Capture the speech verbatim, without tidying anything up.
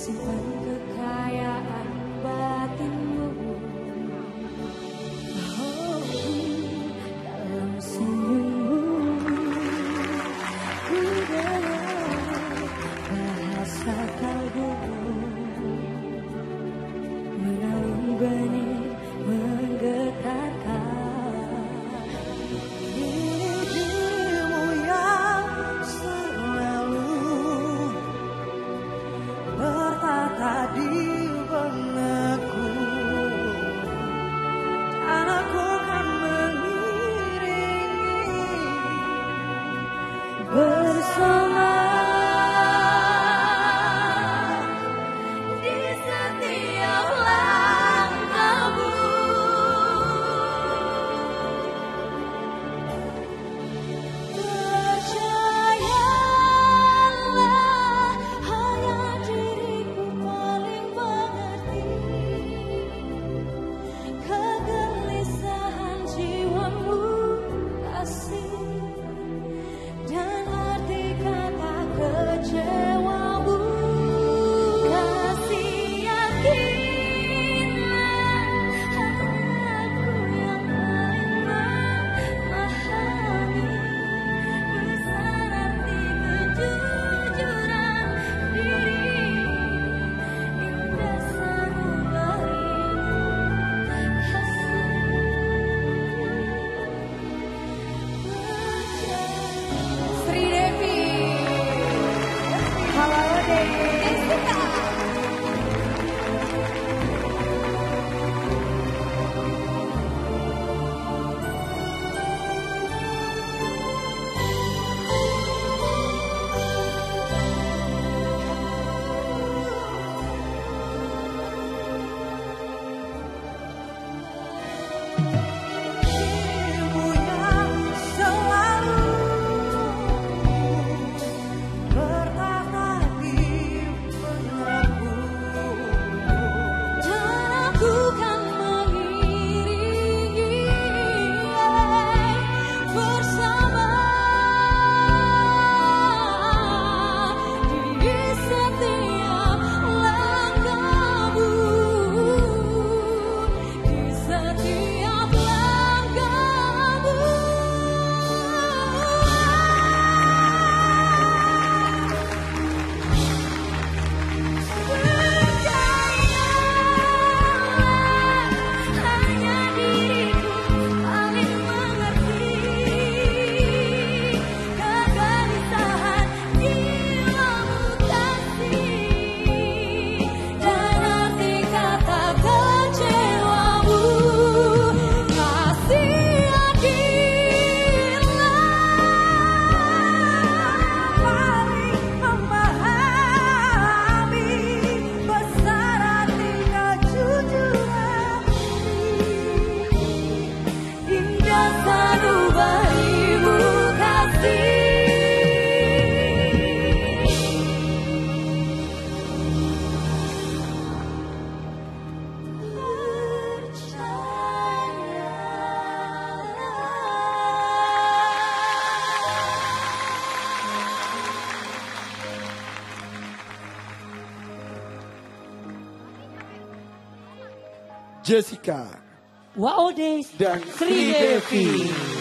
simpan kekayaan batinmu. Oh, dalam senyummu budaya bahasa kalbumu mengalun benih menggetarkan. Di benakku dan aku kan mengiringi bersama di setiap langkahmu. Percayalah, hanya diriku paling mengerti kegelisahan jiwamu, kasih, dan arti kata kecewamu. Kasih, yakinlah, aku yang paling memahami besar arti kejujuran diri. Indah sanubarimu kasih. Sri Devi, halo Jessica. dirimu yang selalu bertata di benakku Dan aku kan mengiringi bersama di setiap langkahmu, di setiap langkahmu. Hanya diriku paling mengerti kegelisahan jiwamu, kasih, dan arti kata kecewamu. Kasih, yakinlah, paling memahami besar arti kejujuran indah sanubarimu kasih. Jessica Wow Days dan Sri Sri Devi. Devi.